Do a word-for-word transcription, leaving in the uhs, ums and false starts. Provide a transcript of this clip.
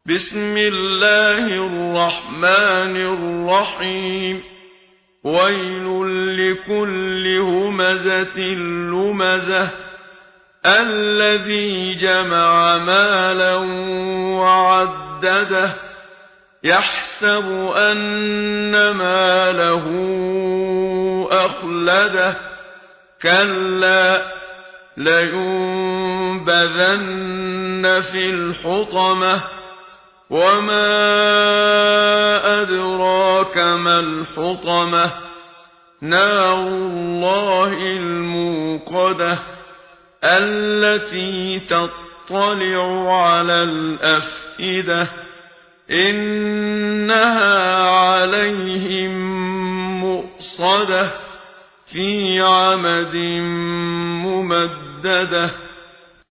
بسم الله الرحمن الرحيم ويل لكل همزة لمزة الذي جمع مالا وعدده يحسب أن ماله أخلده كلا لينبذن في الحطمة وما أدراك ما الحطمة نار الله الموقدة التي تطلع على الأفئدة إنها عليهم مؤصدة في عمد ممددة.